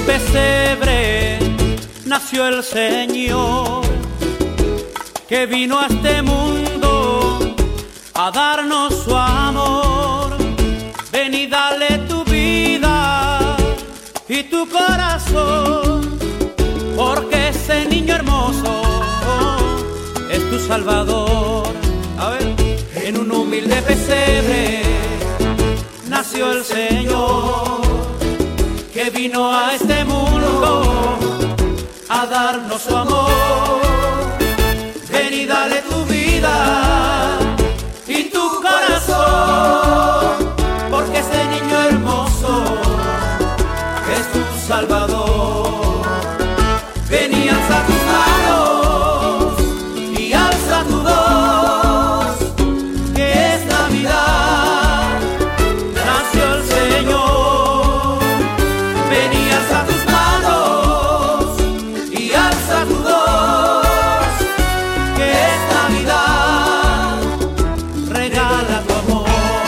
pesebre nació el Señor, que vino a este mundo a darnos su amor. Ven y dale tu vida y tu corazón, porque ese niño hermoso es tu Salvador. A ver, en un humilde pesebre nació el Señor, que vino a este mundo a darnos su amor. Ven y dale tu vida y tu corazón, porque ese niño hermoso es tu Salvador. Ven y alza tus manos y alza tu voz, que es Navidad, nació el Señor. Ven y alza tus manos y alza tu voz, que es Navidad, regala tu amor.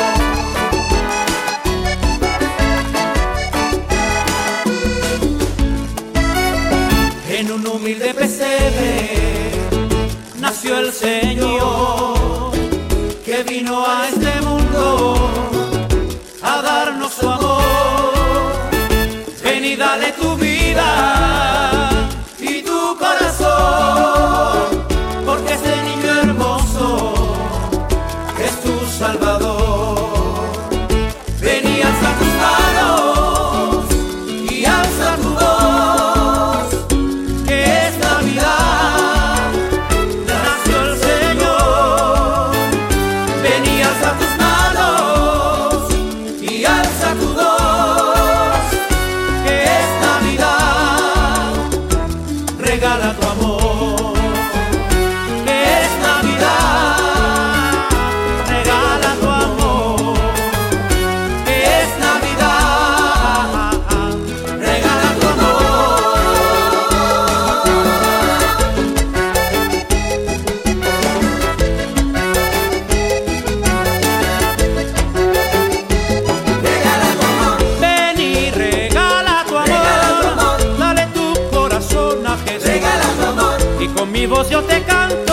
En un humilde pesebre nació el Señor, que vino a este mundo a darnos su amor. Ven y dale tu vida y tu corazón, porque ese niño hermoso es tu Salvador. Ven y alza tus manos y alza tu voz, que es Navidad, nació el Señor. Ven y alza tus manos y alza tu voz, que es Navidad, regala tu amor. Que es Navidad, regala tu amor. Que es Navidad, regala tu amor. Regala tu amor. Ven y regala tu amor. Dale tu corazón a Jesús. Regala tu amor. Y con mi voz yo te canto.